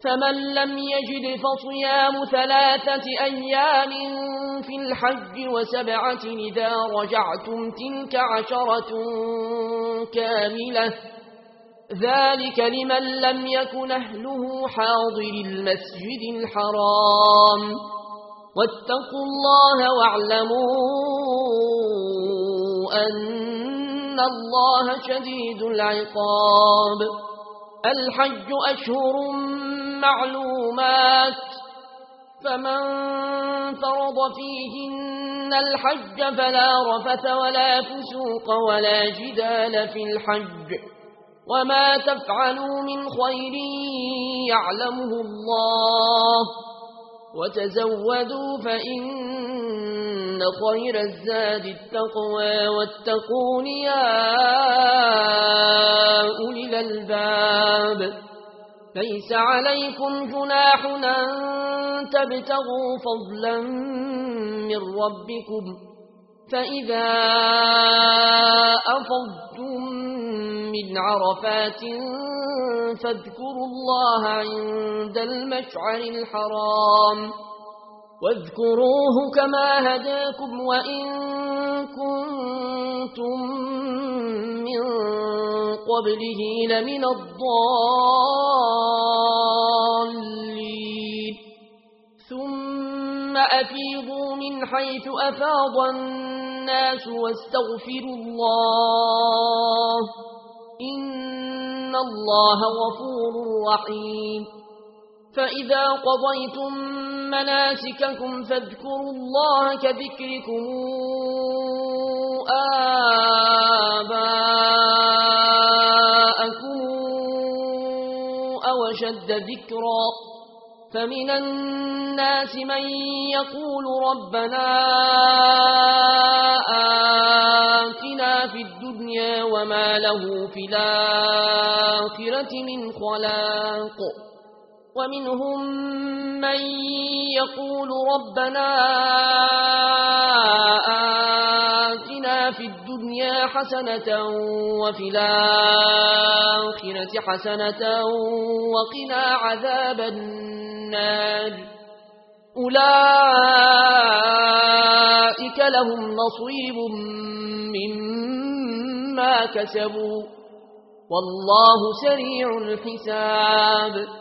فمن لم يجد فصيام 3 أيام في الحج و7 إذا رجعتم تلك 10 كاملة ذلك لمن لم يكن أهله حاضر المسجد الحرام واتقوا الله واعلموا أن الله شديد العقاب الحج أشهر معلومات فمن فرض فيهن الحج فلا رفث ولا فسوق ولا جدال في الحج وما تفعلوا من خير يعلمه الله وتزودوا فإن خير الزاد التقوى واتقون يا أولي الألباب ليس عليكم جناح أن تبتغوا فضلا من ربكم فإذا أفضتم من عرفات فاذكروا الله عند المشعر الحرام واذكروه كما هداكم وإن كنتم من قبله لمن الضالين ثم أفيضوا من حيث أفاض الناس واستغفروا الله إن الله غفور رحيم فإذا قضيتم مناسككم فاذكروا الله كذكركم آباءكم أو أشد ذكرا فمن الناس من يقول ربنا آتنا في الدنيا وما له في الآخرة من خلاق ومنهم من يقول ربنا آتنا في الدنيا حسنة وفي الآخرة حسنة وقنا عذاب النار أولئك لهم نصيب مما كسبوا والله سريع الحساب